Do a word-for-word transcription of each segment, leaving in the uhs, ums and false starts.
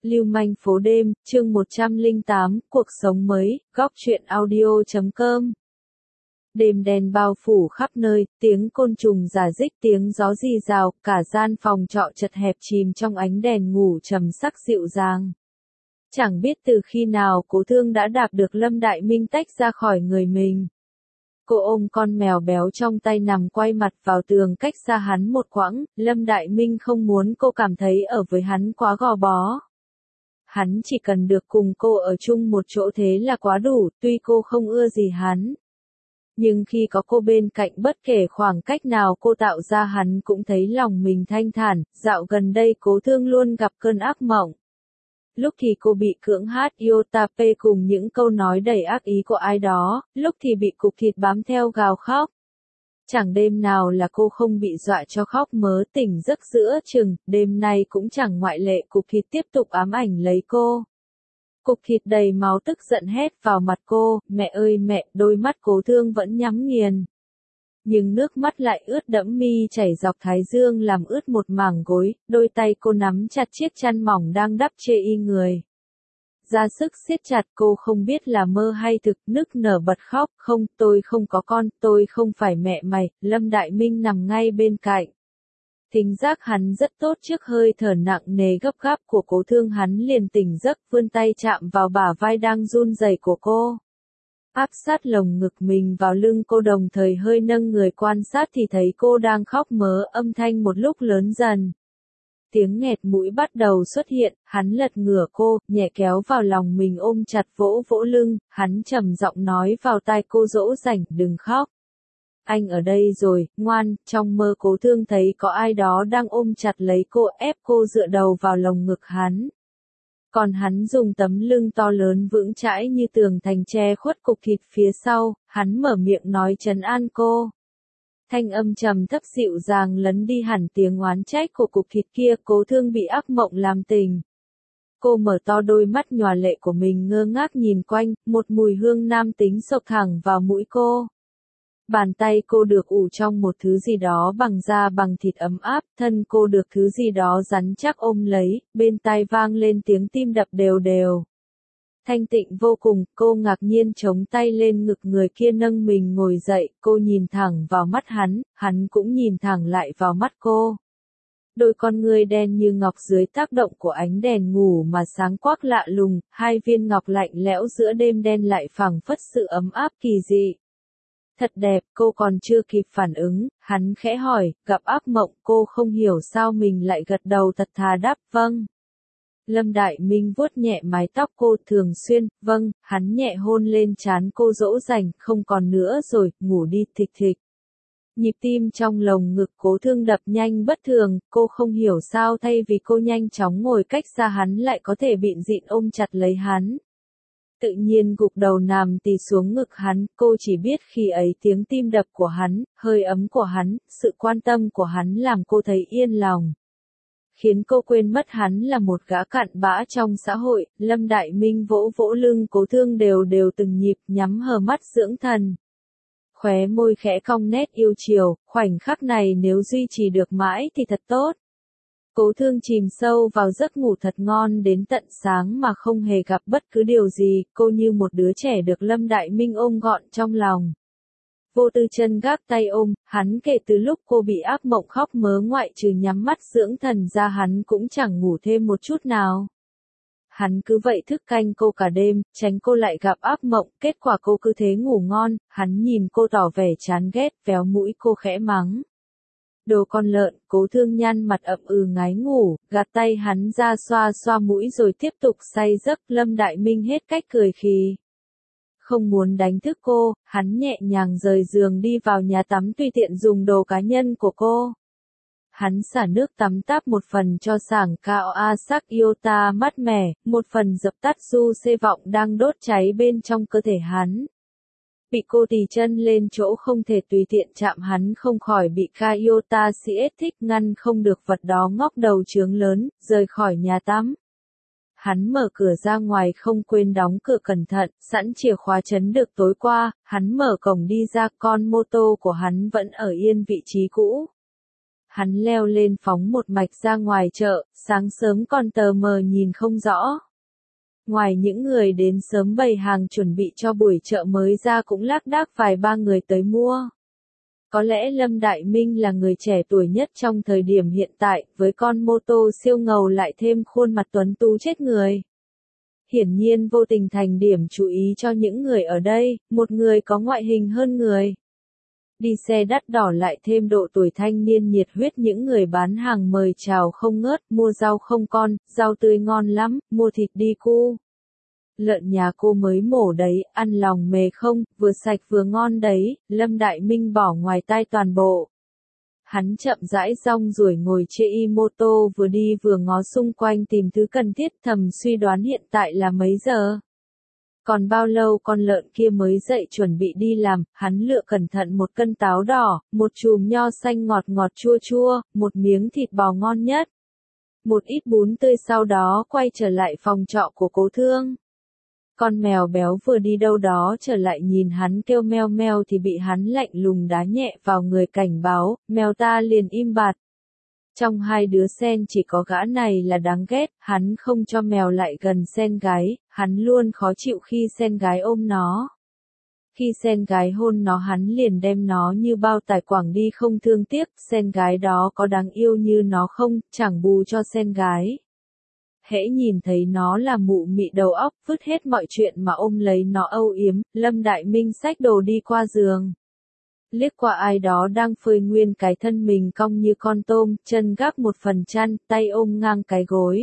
Lưu manh phố đêm, chương một trăm lẻ tám, cuộc sống mới, góc truyện audio chấm com. Đêm đen bao phủ khắp nơi, tiếng côn trùng rả rích, tiếng gió rì rào, cả gian phòng trọ chật hẹp chìm trong ánh đèn ngủ trầm sắc dịu dàng. Chẳng biết từ khi nào Cố Thương đã đạp được Lâm Đại Minh tách ra khỏi người mình. Cô ôm con mèo béo trong tay nằm quay mặt vào tường cách xa hắn một quãng, Lâm Đại Minh không muốn cô cảm thấy ở với hắn quá gò bó. Hắn chỉ cần được cùng cô ở chung một chỗ thế là quá đủ, tuy cô không ưa gì hắn. Nhưng khi có cô bên cạnh bất kể khoảng cách nào cô tạo ra hắn cũng thấy lòng mình thanh thản, dạo gần đây Cố Thương luôn gặp cơn ác mộng. Lúc thì cô bị cưỡng hát Yotape cùng những câu nói đầy ác ý của ai đó, lúc thì bị cục thịt bám theo gào khóc. Chẳng đêm nào là cô không bị dọa cho khóc mớ tỉnh giấc giữa chừng, đêm nay cũng chẳng ngoại lệ, cục thịt tiếp tục ám ảnh lấy cô. Cục thịt đầy máu tức giận hét vào mặt cô, mẹ ơi mẹ, đôi mắt Cố Thương vẫn nhắm nghiền. Nhưng nước mắt lại ướt đẫm mi chảy dọc thái dương làm ướt một mảng gối, đôi tay cô nắm chặt chiếc chăn mỏng đang đắp chê y người. Ra sức siết chặt, cô không biết là mơ hay thực, nức nở bật khóc, không, tôi không có con, tôi không phải mẹ mày, Lâm Đại Minh nằm ngay bên cạnh. Thính giác hắn rất tốt, trước hơi thở nặng nề gấp gáp của Cố Thương hắn liền tỉnh giấc, vươn tay chạm vào bả vai đang run rẩy của cô. Áp sát lồng ngực mình vào lưng cô, đồng thời hơi nâng người quan sát thì thấy cô đang khóc mớ, âm thanh một lúc lớn dần. Tiếng nghẹt mũi bắt đầu xuất hiện, hắn lật ngửa cô, nhẹ kéo vào lòng mình ôm chặt vỗ vỗ lưng, hắn trầm giọng nói vào tai cô dỗ dành, đừng khóc. Anh ở đây rồi, ngoan, trong mơ Cố Thương thấy có ai đó đang ôm chặt lấy cô, ép cô dựa đầu vào lồng ngực hắn. Còn hắn dùng tấm lưng to lớn vững chãi như tường thành che khuất cục thịt phía sau, hắn mở miệng nói trấn an cô. Thanh âm trầm thấp dịu dàng lấn đi hẳn tiếng oán trách của cục thịt kia. Cố Thương bị ác mộng làm tình. Cô mở to đôi mắt nhòa lệ của mình ngơ ngác nhìn quanh, một mùi hương nam tính xộc thẳng vào mũi cô. Bàn tay cô được ủ trong một thứ gì đó bằng da bằng thịt ấm áp, thân cô được thứ gì đó rắn chắc ôm lấy, bên tai vang lên tiếng tim đập đều đều. Thanh tịnh vô cùng, cô ngạc nhiên chống tay lên ngực người kia nâng mình ngồi dậy, cô nhìn thẳng vào mắt hắn, hắn cũng nhìn thẳng lại vào mắt cô. Đôi con ngươi đen như ngọc dưới tác động của ánh đèn ngủ mà sáng quắc lạ lùng, hai viên ngọc lạnh lẽo giữa đêm đen lại phảng phất sự ấm áp kỳ dị. Thật đẹp, cô còn chưa kịp phản ứng, hắn khẽ hỏi, gặp ác mộng, cô không hiểu sao mình lại gật đầu thật thà đáp, vâng. Lâm Đại Minh vuốt nhẹ mái tóc cô, thường xuyên, vâng, hắn nhẹ hôn lên trán cô dỗ dành, không còn nữa rồi, ngủ đi, thịch thịch. Nhịp tim trong lồng ngực Cố Thương đập nhanh bất thường, cô không hiểu sao thay vì cô nhanh chóng ngồi cách xa hắn lại có thể bịn dịn ôm chặt lấy hắn. Tự nhiên gục đầu nằm tì xuống ngực hắn, cô chỉ biết khi ấy tiếng tim đập của hắn, hơi ấm của hắn, sự quan tâm của hắn làm cô thấy yên lòng. Khiến cô quên mất hắn là một gã cặn bã trong xã hội. Lâm Đại Minh vỗ vỗ lưng Cố Thương đều đều từng nhịp, nhắm hờ mắt dưỡng thần. Khóe môi khẽ cong nét yêu chiều, khoảnh khắc này nếu duy trì được mãi thì thật tốt. Cố Thương chìm sâu vào giấc ngủ thật ngon đến tận sáng mà không hề gặp bất cứ điều gì, cô như một đứa trẻ được Lâm Đại Minh ôm gọn trong lòng. Vô Tư chân gác tay ôm, hắn kể từ lúc cô bị ác mộng khóc mớ ngoại trừ nhắm mắt dưỡng thần ra hắn cũng chẳng ngủ thêm một chút nào. Hắn cứ vậy thức canh cô cả đêm, tránh cô lại gặp ác mộng, kết quả cô cứ thế ngủ ngon, hắn nhìn cô tỏ vẻ chán ghét, véo mũi cô khẽ mắng. Đồ con lợn, Cố Thương nhăn mặt ậm ừ ngái ngủ, gạt tay hắn ra xoa xoa mũi rồi tiếp tục say giấc. Lâm Đại Minh hết cách cười khì. Không muốn đánh thức cô, hắn nhẹ nhàng rời giường đi vào nhà tắm tùy tiện dùng đồ cá nhân của cô. Hắn xả nước tắm táp một phần cho sảng cao a sắc Iota mát mẻ, một phần dập tắt du xê vọng đang đốt cháy bên trong cơ thể hắn. Bị cô tì chân lên chỗ không thể tùy tiện chạm hắn không khỏi bị Iota siết thích ngăn không được vật đó ngóc đầu trướng lớn, rời khỏi nhà tắm. Hắn mở cửa ra ngoài không quên đóng cửa cẩn thận, sẵn chìa khóa trấn được tối qua, hắn mở cổng đi ra, con mô tô của hắn vẫn ở yên vị trí cũ. hắn leo lên phóng một mạch ra ngoài chợ, sáng sớm còn tờ mờ nhìn không rõ. Ngoài những người đến sớm bày hàng chuẩn bị cho buổi chợ mới ra cũng lác đác vài ba người tới mua. Có lẽ Lâm Đại Minh là người trẻ tuổi nhất trong thời điểm hiện tại, với con mô tô siêu ngầu lại thêm khuôn mặt tuấn tú chết người. Hiển nhiên vô tình thành điểm chú ý cho những người ở đây, một người có ngoại hình hơn người. Đi xe đắt đỏ lại thêm độ tuổi thanh niên nhiệt huyết, những người bán hàng mời chào không ngớt, mua rau không con, rau tươi ngon lắm, mua thịt đi cu. Lợn nhà cô mới mổ đấy, ăn lòng mề không, vừa sạch vừa ngon đấy, Lâm Đại Minh bỏ ngoài tai toàn bộ. Hắn chậm rãi rong ruổi ngồi chê y mô tô vừa đi vừa ngó xung quanh tìm thứ cần thiết, thầm suy đoán hiện tại là mấy giờ. Còn bao lâu con lợn kia mới dậy chuẩn bị đi làm, hắn lựa cẩn thận một cân táo đỏ, một chùm nho xanh ngọt ngọt chua chua, một miếng thịt bò ngon nhất. Một ít bún tươi, sau đó quay trở lại phòng trọ của Cố Thương. Con mèo béo vừa đi đâu đó trở lại nhìn hắn kêu meo meo thì bị hắn lạnh lùng đá nhẹ vào người cảnh báo, mèo ta liền im bặt. Trong hai đứa sen chỉ có gã này là đáng ghét, hắn không cho mèo lại gần sen gái, hắn luôn khó chịu khi sen gái ôm nó. Khi sen gái hôn nó hắn liền đem nó như bao tải quẳng đi không thương tiếc, sen gái đó có đáng yêu như nó không, chẳng bù cho sen gái. Hễ nhìn thấy nó là mụ mị đầu óc, vứt hết mọi chuyện mà ôm lấy nó âu yếm, Lâm Đại Minh xách đồ đi qua giường. Liếc qua ai đó đang phơi nguyên cái thân mình cong như con tôm, chân gác một phần chăn, tay ôm ngang cái gối.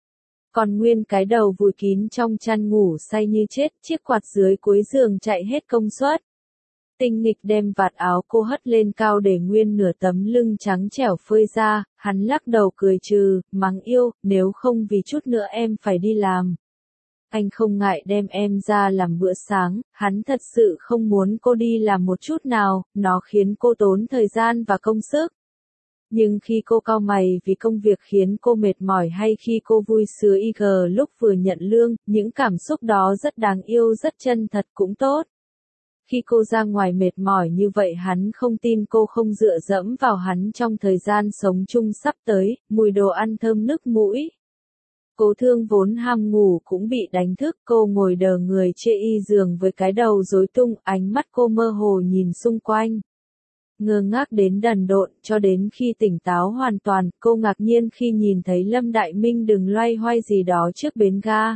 Còn nguyên cái đầu vùi kín trong chăn ngủ say như chết, chiếc quạt dưới cuối giường chạy hết công suất. Tinh nghịch đem vạt áo cô hất lên cao để nguyên nửa tấm lưng trắng trẻo phơi ra, hắn lắc đầu cười trừ, mắng yêu, nếu không vì chút nữa em phải đi làm. Anh không ngại đem em ra làm bữa sáng, hắn thật sự không muốn cô đi làm một chút nào, nó khiến cô tốn thời gian và công sức. Nhưng khi cô cau mày vì công việc khiến cô mệt mỏi hay khi cô vui sướng y gờ lúc vừa nhận lương, những cảm xúc đó rất đáng yêu, rất chân thật cũng tốt. Khi cô ra ngoài mệt mỏi như vậy hắn không tin cô không dựa dẫm vào hắn trong thời gian sống chung sắp tới, mùi đồ ăn thơm nức mũi. Cố Thương vốn ham ngủ cũng bị đánh thức, cô ngồi đờ người chê y giường với cái đầu rối tung, ánh mắt cô mơ hồ nhìn xung quanh. Ngơ ngác đến đần độn, cho đến khi tỉnh táo hoàn toàn, cô ngạc nhiên khi nhìn thấy Lâm Đại Minh đứng loay hoay gì đó trước bến ga.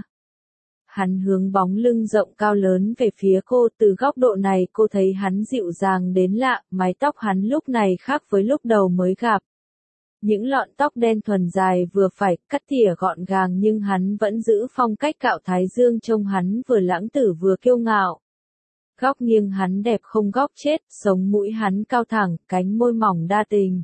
Hắn hướng bóng lưng rộng cao lớn về phía cô, từ góc độ này cô thấy hắn dịu dàng đến lạ, mái tóc hắn lúc này khác với lúc đầu mới gặp. Những lọn tóc đen thuần dài vừa phải, cắt tỉa gọn gàng nhưng hắn vẫn giữ phong cách cạo thái dương, trông hắn vừa lãng tử vừa kiêu ngạo. Góc nghiêng hắn đẹp không góc chết, sống mũi hắn cao thẳng, cánh môi mỏng đa tình.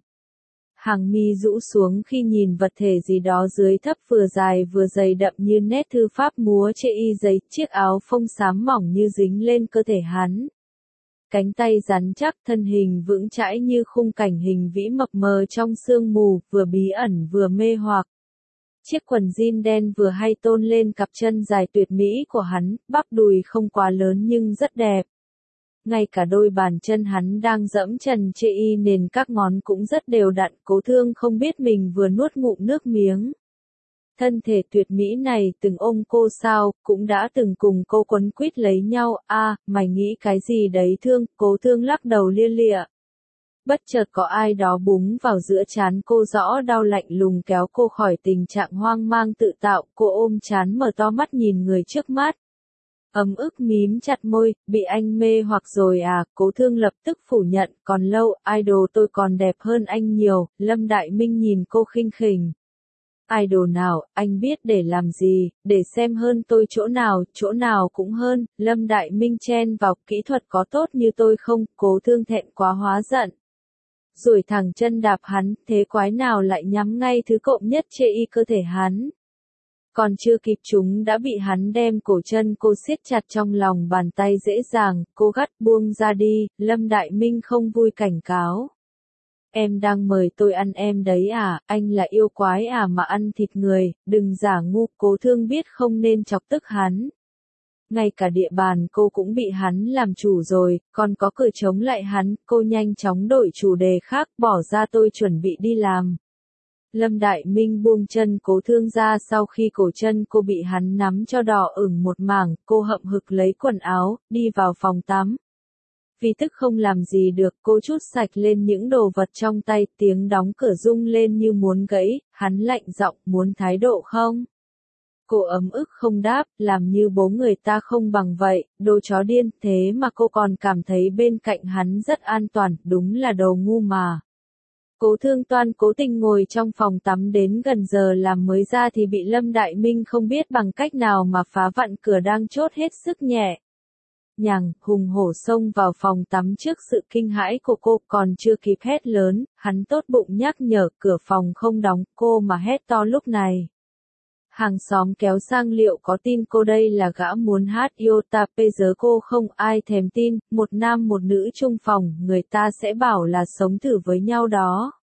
Hàng mi rũ xuống khi nhìn vật thể gì đó dưới thấp, vừa dài vừa dày đậm như nét thư pháp múa chê y giấy, chiếc áo phông xám mỏng như dính lên cơ thể hắn. Cánh tay rắn chắc, thân hình vững chãi như khung cảnh hình vĩ mập mờ trong sương mù, vừa bí ẩn vừa mê hoặc. Chiếc quần jean đen vừa hay tôn lên cặp chân dài tuyệt mỹ của hắn, bắp đùi không quá lớn nhưng rất đẹp. Ngay cả đôi bàn chân hắn đang dẫm trần chê y nền các ngón cũng rất đều đặn, Cố Thương không biết mình vừa nuốt ngụm nước miếng. Thân thể tuyệt mỹ này từng ôm cô sao, cũng đã từng cùng cô quấn quýt lấy nhau, a à, mày nghĩ cái gì đấy Thương, Cố Thương lắc đầu lia lịa. Bất chợt có ai đó búng vào giữa trán cô, rõ đau lạnh lùng kéo cô khỏi tình trạng hoang mang tự tạo, cô ôm trán mở to mắt nhìn người trước mắt. Ấm ức mím chặt môi, bị anh mê hoặc rồi à, Cố Thương lập tức phủ nhận, còn lâu, idol tôi còn đẹp hơn anh nhiều, Lâm Đại Minh nhìn cô khinh khỉnh. Idol nào, anh biết để làm gì, để xem hơn tôi chỗ nào, chỗ nào cũng hơn, Lâm Đại Minh chen vào, kỹ thuật có tốt như tôi không, Cố Thương thẹn quá hóa giận. Rồi thẳng chân đạp hắn, thế quái nào lại nhắm ngay thứ cộm nhất chê y cơ thể hắn. Còn chưa kịp chúng đã bị hắn đem cổ chân cô siết chặt trong lòng bàn tay dễ dàng, cô gắt buông ra đi, Lâm Đại Minh không vui cảnh cáo. Em đang mời tôi ăn em đấy à, anh là yêu quái à mà ăn thịt người, đừng giả ngu, Cố Thương biết không nên chọc tức hắn. Ngay cả địa bàn cô cũng bị hắn làm chủ rồi, còn có cửa chống lại hắn, cô nhanh chóng đổi chủ đề khác, bỏ ra tôi chuẩn bị đi làm. Lâm Đại Minh buông chân Cố Thương ra sau khi cổ chân cô bị hắn nắm cho đỏ ửng một mảng, cô hậm hực lấy quần áo, đi vào phòng tắm. Vì tức không làm gì được, cô trút sạch lên những đồ vật trong tay, tiếng đóng cửa rung lên như muốn gãy, hắn lạnh giọng, muốn thái độ không? Cô ấm ức không đáp, làm như bố người ta không bằng vậy, đồ chó điên, thế mà cô còn cảm thấy bên cạnh hắn rất an toàn, đúng là đồ ngu mà. Cố Thương Toan cố tình ngồi trong phòng tắm đến gần giờ làm mới ra thì bị Lâm Đại Minh không biết bằng cách nào mà phá vặn cửa đang chốt hết sức nhẹ nhàng, hùng hổ xông vào phòng tắm trước sự kinh hãi của cô, còn chưa kịp hét lớn, hắn tốt bụng nhắc nhở cửa phòng không đóng, cô mà hét to lúc này. Hàng xóm kéo sang liệu có tin cô đây là gã muốn hát Iota P giờ cô không ai thèm tin, một nam một nữ chung phòng, người ta sẽ bảo là sống thử với nhau đó.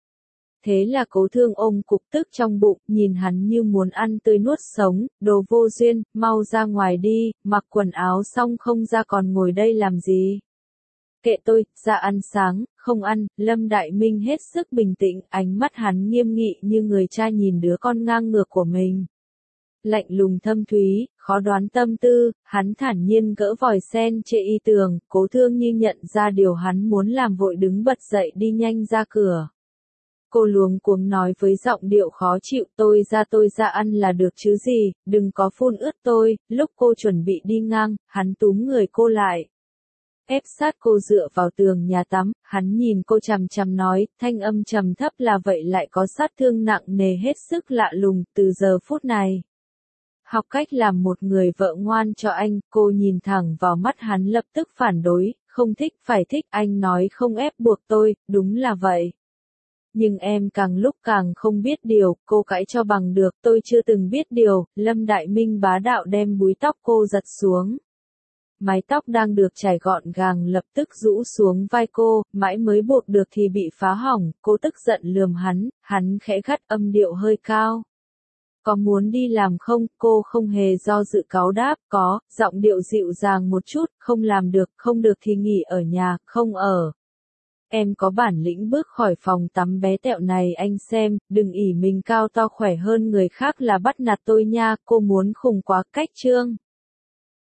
Thế là Cố Thương ôm cục tức trong bụng, nhìn hắn như muốn ăn tươi nuốt sống, đồ vô duyên, mau ra ngoài đi, mặc quần áo xong không ra còn ngồi đây làm gì. Kệ tôi, ra ăn sáng, không ăn, Lâm Đại Minh hết sức bình tĩnh, ánh mắt hắn nghiêm nghị như người cha nhìn đứa con ngang ngược của mình. Lạnh lùng thâm thúy, khó đoán tâm tư, hắn thản nhiên gỡ vòi sen chê y tường, Cố Thương như nhận ra điều hắn muốn làm vội đứng bật dậy đi nhanh ra cửa. Cô luống cuống nói với giọng điệu khó chịu, tôi ra tôi ra ăn là được chứ gì, đừng có phun ướt tôi. Lúc cô chuẩn bị đi ngang, hắn túm người cô lại. Ép sát cô dựa vào tường nhà tắm, hắn nhìn cô chằm chằm nói, thanh âm trầm thấp là vậy lại có sát thương nặng nề hết sức lạ lùng, từ giờ phút này. Học cách làm một người vợ ngoan cho anh, cô nhìn thẳng vào mắt hắn lập tức phản đối, không thích phải thích, anh nói không ép buộc tôi, đúng là vậy. Nhưng em càng lúc càng không biết điều, cô cãi cho bằng được, tôi chưa từng biết điều, Lâm Đại Minh bá đạo đem búi tóc cô giật xuống. Mái tóc đang được trải gọn gàng lập tức rũ xuống vai cô, mãi mới buộc được thì bị phá hỏng, cô tức giận lườm hắn, hắn khẽ gắt âm điệu hơi cao. Có muốn đi làm không? Cô không hề do dự cáu đáp, có, giọng điệu dịu dàng một chút, không làm được, không được thì nghỉ ở nhà, không ở. Em có bản lĩnh bước khỏi phòng tắm bé tẹo này anh xem, đừng ỷ mình cao to khỏe hơn người khác là bắt nạt tôi nha, cô muốn khùng quá cách trương.